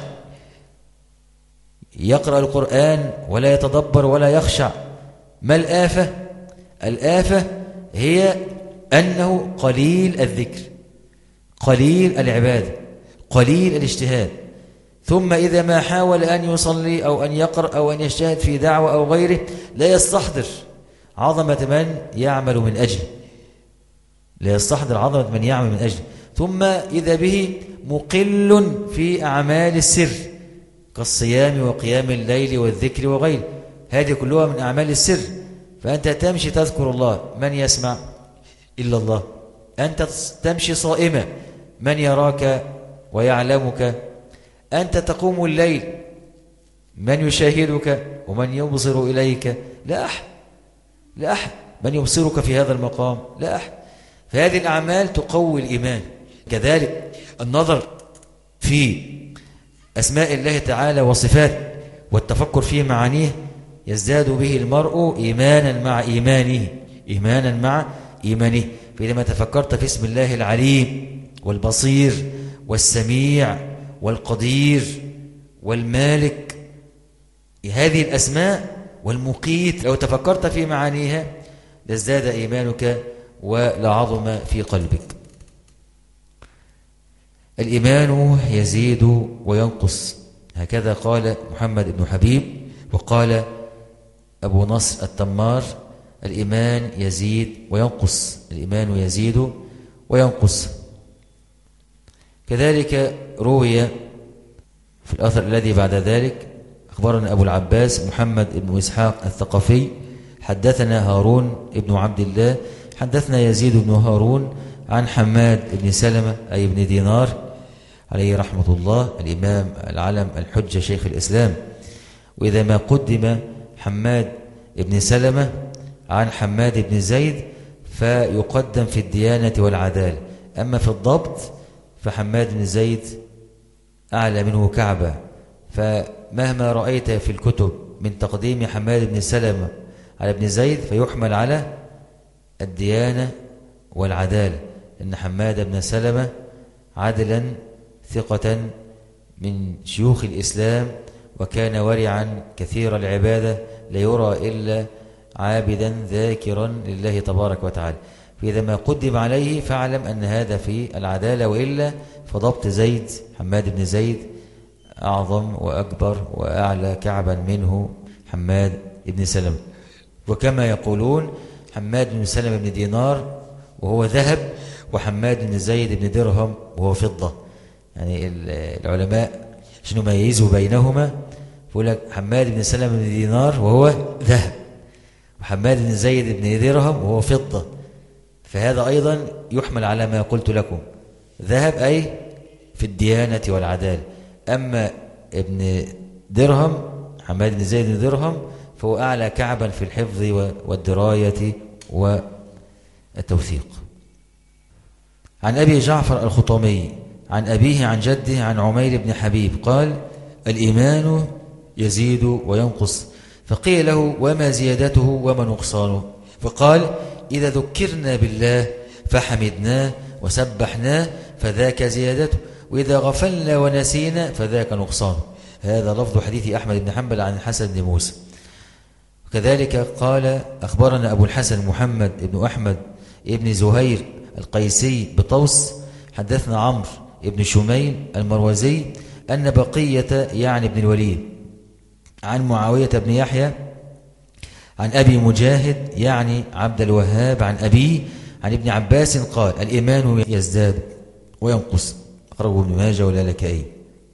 يقرأ القرآن ولا يتدبر ولا يخشع. ما الآفة؟ الآفة هي أنه قليل الذكر، قليل العبادة، قليل الاجتهاد. ثم إذا ما حاول أن يصلي أو أن يقرأ أو أن يجتهد في دعوة أو غيره لا يستحضر عظمة من يعمل من أجله، لا يستحضر عظمة من يعمل من أجله. ثم إذا به مقل في أعمال السر كالصيام وقيام الليل والذكر وغيره. هذه كلها من أعمال السر. فأنت تمشي تذكر الله، من يسمع إلا الله. أنت تمشي صائمة، من يراك ويعلمك. أنت تقوم الليل، من يشاهدك ومن يبصر إليك؟ لا أحد. من يبصرك في هذا المقام؟ لا أحد. فهذه الأعمال تقوي الإيمان. كذلك النظر في أسماء الله تعالى وصفاته والتفكر في معانيه يزداد به المرء إيمانا مع إيمانه. فإذا تفكرت في اسم الله العليم والبصير والسميع والقدير والمالك، هذه الأسماء والمقيت، لو تفكرت في معانيها لازداد إيمانك ولعظم في قلبك. الإيمان يزيد وينقص، هكذا قال محمد بن حبيب. وقال أبو نصر التمار: الإيمان يزيد وينقص، الإيمان يزيد وينقص. كذلك روي في الأثر الذي بعد ذلك: أخبرنا أبو العباس محمد بن إسحاق الثقفي حدثنا هارون بن عبد الله حدثنا يزيد بن هارون عن حماد بن سلمة أي بن دينار عليه رحمة الله، الإمام العلم الحجة شيخ الإسلام. وإذا ما قدم حماد بن سلمة عن حماد بن زيد فيقدم في الديانة والعدالة، أما في الضبط فحماد بن زيد أعلى منه كعبة. فمهما رأيت في الكتب من تقديم حماد بن سلمة على ابن زيد فيحمل على الديانة والعدالة، إن حماد بن سلمة عدلا ثقة من شيوخ الإسلام، وكان ورعا كثير العبادة، لا يرى إلا عابدا ذاكرا لله تبارك وتعالى. فإذا ما قدم عليه فاعلم أن هذا في العدالة، وإلا فضبط زيد حماد بن زيد أعظم وأكبر وأعلى كعبا منه حماد بن سلمة. وكما يقولون حماد بن سلمة بن دينار وهو ذهب، وحماد بن زيد بن درهم وهو فضة. يعني العلماء عشان يميزوا بينهما يقول لك حماد بن سلمة بن دينار وهو ذهب، وحماد بن زيد بن درهم وهو فضة. فهذا أيضا يحمل على ما قلت لكم، ذهب أي في الديانة والعدالة. أما ابن درهم حماد بن زيد بن درهم فهو أعلى كعبا في الحفظ والدراية والتوثيق. عن أبي جعفر الخطامي عن أبيه عن جده عن عمير بن حبيب قال: الإيمان يزيد وينقص. فقيل له: وما زيادته وما نقصانه؟ فقال: إذا ذكرنا بالله فحمدناه وسبحناه فذاك زيادته، وإذا غفلنا ونسينا فذاك نقصانه. هذا لفظ حديث أحمد بن حنبل عن الحسن بن موسى. وكذلك قال: أخبرنا أبو الحسن محمد بن أحمد بن زهير القيسي بطوس حدثنا عمرو بن شميل المروزي أن بقية يعني بن الوليد عن معاوية بن يحيى عن أبي مجاهد يعني عبد الوهاب عن أبيه عن ابن عباس قال: الإيمان يزداد وينقص. أخرجه ابن ماجه واللالكائي.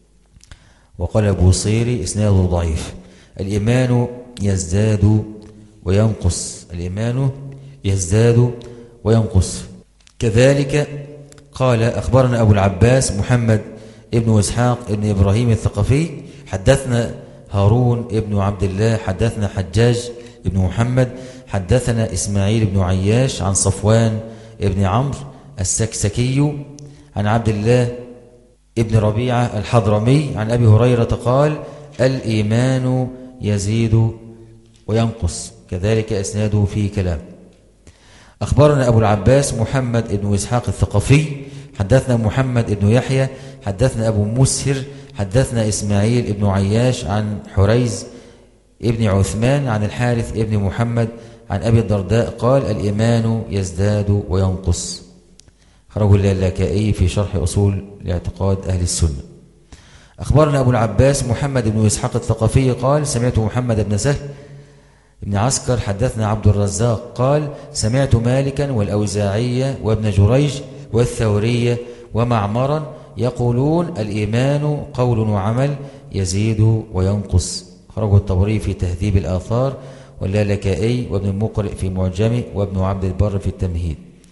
وقال أبو صيري إسناده ضعيف. الإيمان يزداد وينقص، الإيمان يزداد وينقص. كذلك قال: أخبرنا أبو العباس محمد ابن إسحاق ابن إبراهيم الثقفي حدثنا هارون ابن عبد الله حدثنا حجاج ابن محمد حدثنا إسماعيل بن عياش عن صفوان ابن عمرو السكسكي عن عبد الله ابن ربيعة الحضرمي عن أبي هريرة قال: الإيمان يزيد وينقص. كذلك إسناده فيه كلام. أخبرنا أبو العباس محمد بن إسحاق الثقفي حدثنا محمد بن يحيى حدثنا أبو مسهر حدثنا إسماعيل بن عياش عن حريز ابن عثمان عن الحارث ابن محمد عن أبي الدرداء قال: الإيمان يزداد وينقص. خرجه اللالكائي في شرح أصول لاعتقاد أهل السنة. أخبرنا أبو العباس محمد بن إسحاق الثقفي قال: سمعت محمد بن سهل ابن عسكر حدثنا عبد الرزاق قال: سمعت مالكا والأوزاعية وابن جريج والثورية ومعمرا يقولون: الإيمان قول وعمل يزيد وينقص. خرجه الطبري في تهذيب الآثار واللالكائي وابن المقرئ في معجمه وابن عبد البر في التمهيد.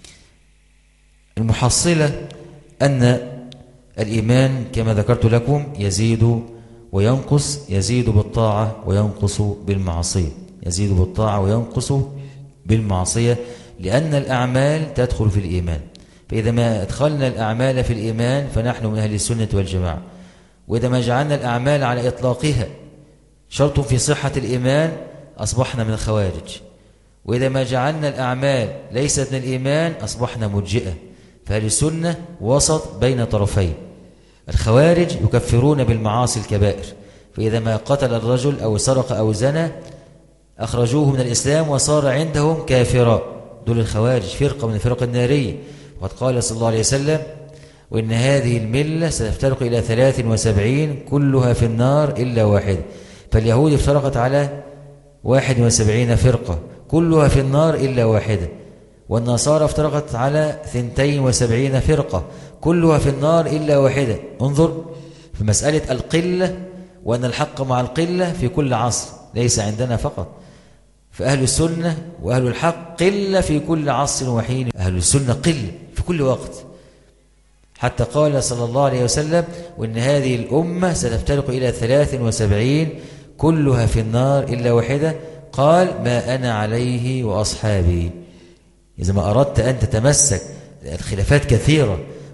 المحصلة أن الإيمان كما ذكرت لكم يزيد وينقص، يزيد بالطاعة وينقص بالمعصية، يزيد بالطاعة وينقص بالمعصية، لأن الأعمال تدخل في الإيمان. فإذا ما أدخلنا الأعمال في الإيمان فنحن من أهل السنة والجماعة، وإذا ما جعلنا الأعمال على إطلاقها شرط في صحة الإيمان أصبحنا من الخوارج، وإذا ما جعلنا الأعمال ليست من الإيمان أصبحنا مرجئة. فأهل السنة وسط بين طرفين. الخوارج يكفرون بالمعاصي الكبائر، فإذا ما قتل الرجل أو سرق أو زنى أخرجوه من الإسلام وصار عندهم كافرا. دول الخوارج فرقة من الفرق النارية. وقد قال صلى الله عليه وسلم: وإن هذه الملة ستفترق إلى 73 كلها في النار إلا واحدة. فاليهود افترقت على 71 فرقة كلها في النار إلا واحدة، والنصارى افترقت على 72 فرقة كلها في النار إلا واحدة. انظر في مسألة القلة، وأن الحق مع القلة في كل عصر، ليس عندنا فقط. فأهل السنة وأهل الحق قلة في كل عصر وحين. أهل السنة قلة في كل وقت، حتى قال صلى الله عليه وسلم: وإن هذه الأمة ستفترق إلى 73 كلها في النار إلا واحدة. قال: ما أنا عليه وأصحابي. إذا ما أردت أن تتمسك، الخلافات كثيرة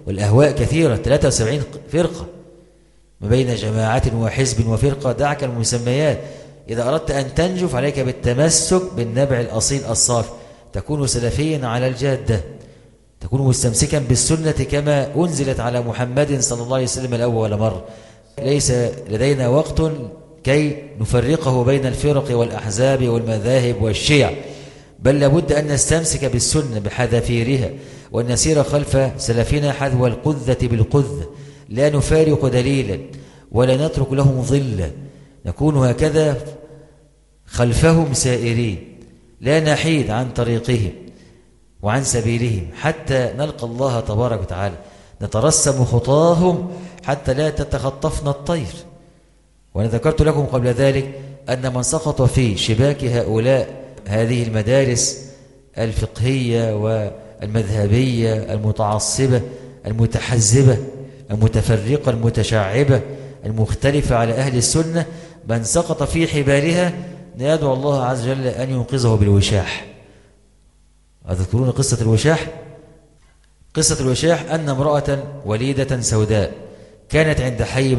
والأهواء كثيرة، 73 فرقة ما بين جماعة وحزب وفرقة، دعك المسميات. إذا أردت أن تنجو فعليك بالتمسك بالنبع الأصيل الصافي، تكون سلفيا على الجادة، تكون مستمسكا بالسنة كما أنزلت على محمد صلى الله عليه وسلم الأول مرة. ليس لدينا وقت كي نفرقه بين الفرق والأحزاب والمذاهب والشيع، بل لابد أن نستمسك بالسنة بحذافيرها، وأن نسير خلف سلفنا حذو القذة بالقذة، لا نفارق دليلا ولا نترك لهم ظلا، نكون هكذا خلفهم سائرين، لا نحيد عن طريقهم وعن سبيلهم حتى نلقى الله تبارك وتعالى، نترسم خطاهم حتى لا تتخطفنا الطير. وأنا ذكرت لكم قبل ذلك أن من سقط في شباك هؤلاء هذه المدارس الفقهية والمذهبية المتعصبة المتحزبة المتفرقة المتشعبة المختلفة على أهل السنة، من سقط في حبالها ندعو الله عز وجل أن ينقذه بالوشاح. أذكرون قصة الوشاح؟ قصة الوشاح أن امرأة وليدة سوداء كانت عند حي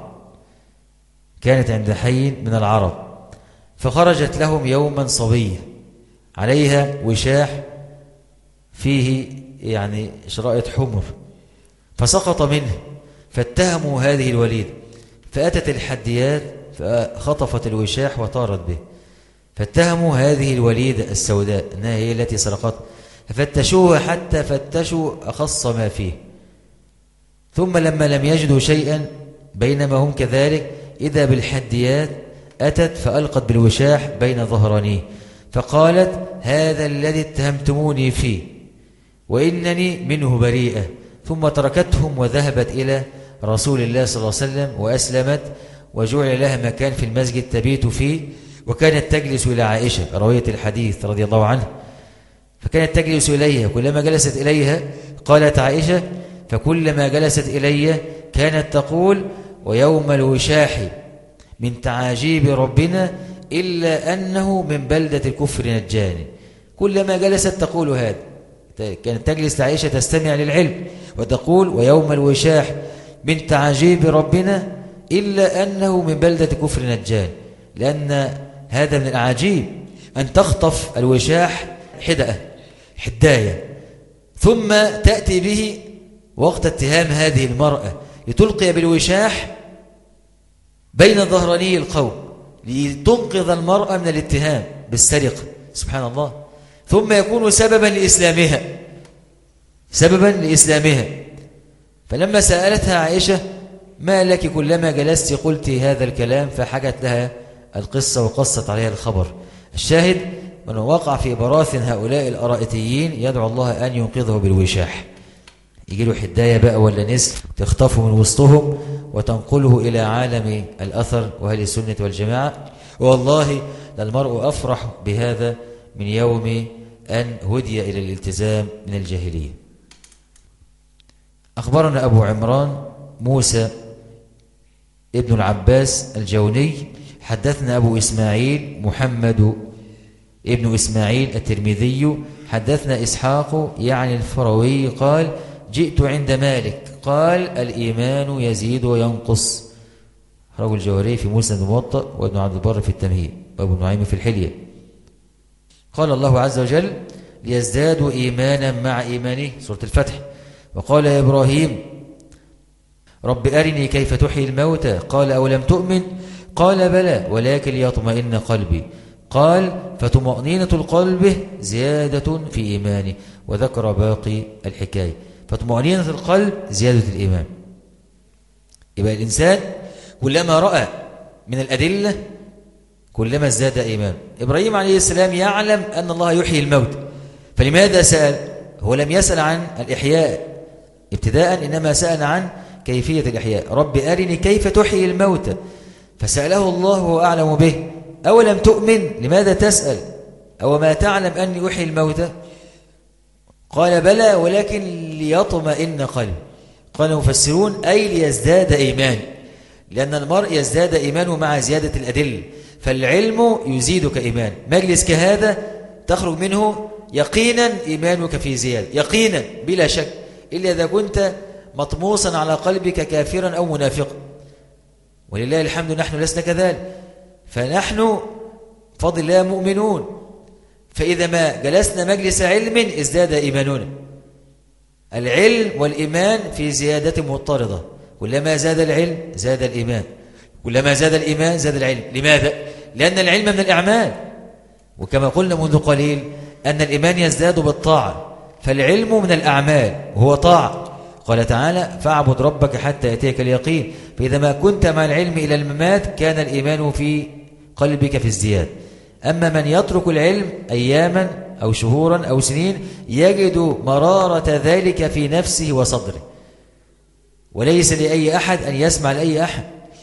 من العرب، فخرجت لهم يوما صبية عليها وشاح فيه يعني شرائط حمر، فسقط منه، فاتهموا هذه الوليدة، فأتت الحديات فخطفت الوشاح وطارت به، فاتهموا هذه الوليدة السوداء أنها هي التي سرقته، ففتشوها حتى فتشوا أخص ما فيه، ثم لما لم يجدوا شيئا بينما هم كذلك إذا بالحديات أتت فألقت بالوشاح بين ظهرانيه، فقالت هذا الذي اتهمتموني فيه وإنني منه بريئة، ثم تركتهم وذهبت إلى رسول الله صلى الله عليه وسلم وأسلمت، وجعل لها مكان في المسجد تبيت فيه، وكانت تجلس إلى عائشة روية الحديث رضي الله عنها، فكانت تجلس إليها، كلما جلست إليها قالت عائشة فكلما جلست إلي كانت تقول ويوم الوشاح من تعاجيب ربنا إلا أنه من بلدة الكفر نجاني. كلما جلست تقول هذا، كانت تجلس عائشة تستمع للعلم وتقول ويوم الوشاح من تعاجيب ربنا إلا أنه من بلدة كفر نجاني، لأن هذا من الأعاجيب أن تخطف الوشاح حداية ثم تأتي به وقت اتهام هذه المرأة لتلقي بالوشاح بين ظهراني القوم لتنقذ المرأة من الاتهام بالسرقة، سبحان الله، ثم يكون سببا لإسلامها. فلما سألتها عائشة ما لك كلما جلست قلت هذا الكلام، فحكت لها القصة وقصت عليها الخبر. الشاهد من وقع في براثن هؤلاء الأرائتيين يدعو الله أن ينقذه بالوشاح، يجي له حداية بقى ولا نسل تخطفه من وسطهم وتنقله إلى عالم الأثر وأهل السنة والجماعة. والله للمرء أفرح بهذا من يوم أن هدي إلى الالتزام من الجاهلية. أخبرنا أبو عمران موسى ابن العباس الجوني حدثنا أبو إسماعيل محمد ابن إسماعيل الترمذي حدثنا إسحاق يعني الفروي قال جئت عند مالك قال الإيمان يزيد وينقص، رواه الجوهري في مسند الموطأ وابن عبد البر في التمهيد وابن نعيم في الحلية. قال الله عز وجل ليزدادوا إيمانا مع إيمانه، سورة الفتح. وقال يا إبراهيم رب أرني كيف تحيي الموتى قال أولم تؤمن قال بلى ولكن ليطمئن قلبي قال فطمأنينة القلب زيادة في إيمانه، وذكر باقي الحكاية. فطمأنينة القلب زيادة الإيمان. يبقى الإنسان كلما رأى من الأدلة كلما ازداد إيمان. إبراهيم عليه السلام يعلم أن الله يحيي الموت، فلماذا سأل؟ هو لم يسأل عن الإحياء ابتداء، إنما سأل عن كيفية الإحياء. رب أرني كيف تحيي الموتى، فسأله الله وهو أعلم به. أولم تؤمن، لماذا تسأل؟ أو ما تعلم أني أحيي الموتى؟ قال بلى ولكن ليطمئن قلبي. قال المفسرون أي ليزداد إيمان، لأن المرء يزداد إيمانه مع زيادة الأدلة، فالعلم يزيدك إيمان. مجلس كهذا تخرج منه يقينا إيمانك في زيادة، يقينا بلا شك، إلا إذا كنت مطموسا على قلبك كافرا أو منافقا، ولله الحمد نحن لسنا كذلك، فنحن بفضل الله مؤمنون. فإذا ما جلسنا مجلس علم ازداد إيماننا. العلم والإيمان في زيادة مضطردة، كلما زاد العلم زاد الإيمان، كلما زاد الإيمان زاد العلم. لماذا؟ لأن العلم من الأعمال، وكما قلنا منذ قليل أن الإيمان يزداد بالطاعة، فالعلم من الأعمال وهو طاعة. قال تعالى فاعبد ربك حتى يأتيك اليقين. فإذا ما كنت مع العلم إلى الممات كان الإيمان في قلبك في ازدياد. أما من يترك العلم أياما أو شهورا أو سنين يجد مرارة ذلك في نفسه وصدره، وليس لأي أحد أن يسمع لأي أحد.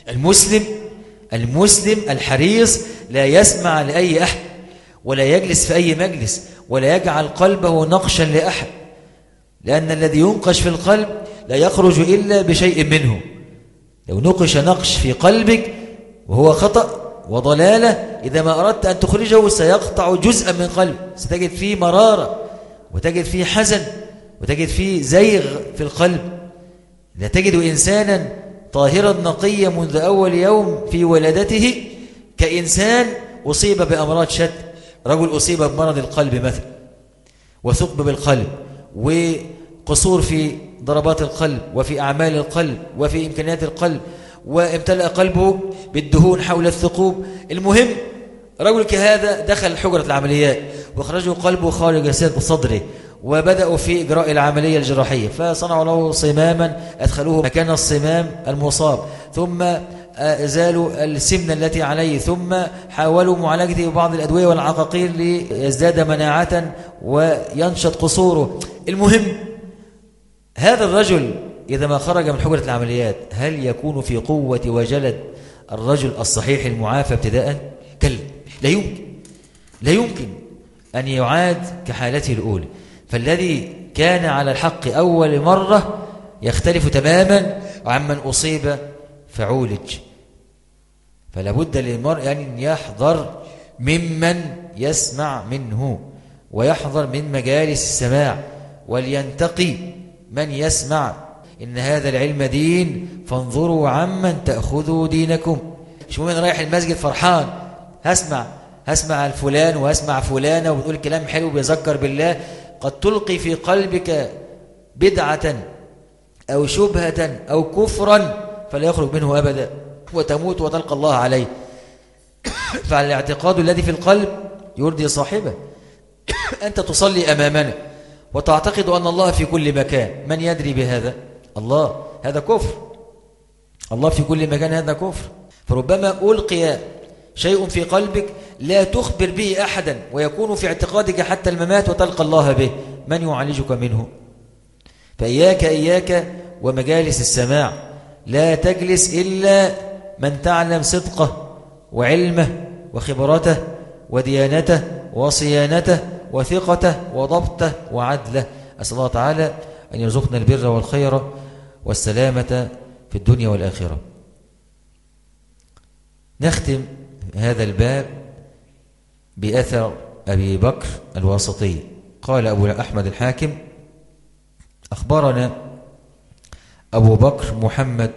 المسلم الحريص لا يسمع لأي أحد، ولا يجلس في أي مجلس، ولا يجعل قلبه نقشا لأحد، لأن الذي ينقش في القلب لا يخرج إلا بشيء منه. لو نقش نقش في قلبك وهو خطأ وضلالة، إذا ما أردت أن تخرجه سيقطع جزءا من قلبك، ستجد فيه مرارة، وتجد فيه حزن، وتجد فيه زيغ في القلب. لا تجد إنسانا طاهرا نقيا منذ أول يوم في ولادته كإنسان أصيب بأمراض شتى. رجل أصيب بمرض القلب مثلا، وثقب بالقلب، وقصور في ضربات القلب، وفي أعمال القلب، وفي إمكانيات القلب، وامتلأ قلبه بالدهون حول الثقوب. المهم رجل كهذا دخل حجرة العمليات واخرجوا قلبه خارج صدره، وبدأوا في إجراء العملية الجراحية، فصنعوا له صماما أدخلوه مكان الصمام المصاب، ثم أزالوا السمنة التي عليه، ثم حاولوا معالجته ببعض الأدوية والعقاقير ليزداد مناعة وينشط قصوره. المهم هذا الرجل إذا ما خرج من حجرة العمليات هل يكون في قوة وجلد الرجل الصحيح المعافى ابتداء؟ كلا، لا يمكن أن يعاد كحالته الأولى. فالذي كان على الحق أول مرة يختلف تماما عمن أصيب فعولج. فلا بد للمرء أن يحذر ممن يسمع منه، ويحذر من مجالس السماع، ولينتقي من يسمع. إن هذا العلم دين فانظروا عمن تأخذوا دينكم. مش مهم رايح المسجد فرحان هسمع الفلان وهسمع فلانة وبتقول كلام حلو بيذكر بالله، قد تلقي في قلبك بدعة أو شبهة أو كفرا فلا يخرج منه أبدا، وتموت وتلقى الله عليه. فالاعتقاد الذي في القلب يرضي صاحبه. أنت تصلي أمامنا وتعتقد أن الله في كل مكان، من يدري بهذا؟ الله. هذا كفر. الله في كل مكان، هذا كفر. فربما ألقي شيء في قلبك لا تخبر به أحدا، ويكون في اعتقادك حتى الممات وتلقى الله به، من يعالجك منه؟ فإياك ومجالس السماع، لا تجلس إلا من تعلم صدقه وعلمه وخبرته وديانته وصيانته وثقته وضبطه وعدله. أسأل الله تعالى أن يرزقنا البر والخير والسلامة في الدنيا والآخرة. نختم هذا الباب بأثر أبي بكر الواسطي. قال أبو أحمد الحاكم أخبرنا أبو بكر محمد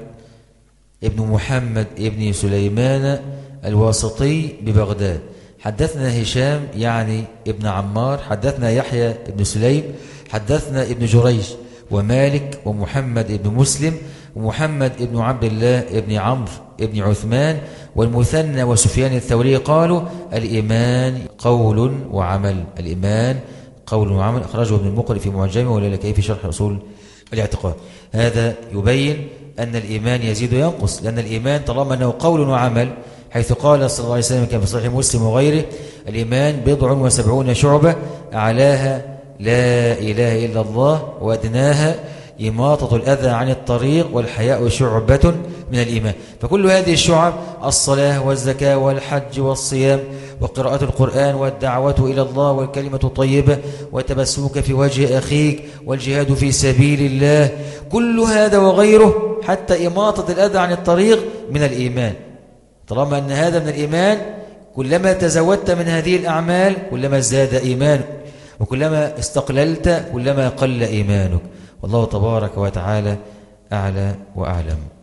ابن سليمان الواسطي ببغداد، حدثنا هشام يعني ابن عمار، حدثنا يحيى ابن سليم، حدثنا ابن جريج ومالك ومحمد ابن مسلم ومحمد ابن عبد الله ابن عمرو ابن عثمان والمثنى وسفيان الثوري قالوا الإيمان قول وعمل. الإيمان قول وعمل. أخرجه ابن المقري في معجمه وللكي في شرح أصول الاعتقاد. هذا يبين أن الإيمان يزيد وينقص، لأن الإيمان طالما أنه قول وعمل، حيث قال صلى الله عليه وسلم كما في صحيح مسلم وغيره الإيمان 70 شعبة، أعلاها لا إله إلا الله، وأدناها إماطة الأذى عن الطريق، والحياء شعبة من الإيمان. فكل هذه الشعب الصلاة والزكاة والحج والصيام وقراءة القرآن والدعوة إلى الله والكلمة الطيبة وتبسمك في وجه أخيك والجهاد في سبيل الله، كل هذا وغيره حتى إماطة الأذى عن الطريق من الإيمان. طالما أن هذا من الإيمان، كلما تزودت من هذه الأعمال كلما ازداد إيمانك، وكلما استقللت كلما قل إيمانك. والله تبارك وتعالى أعلى وأعلم.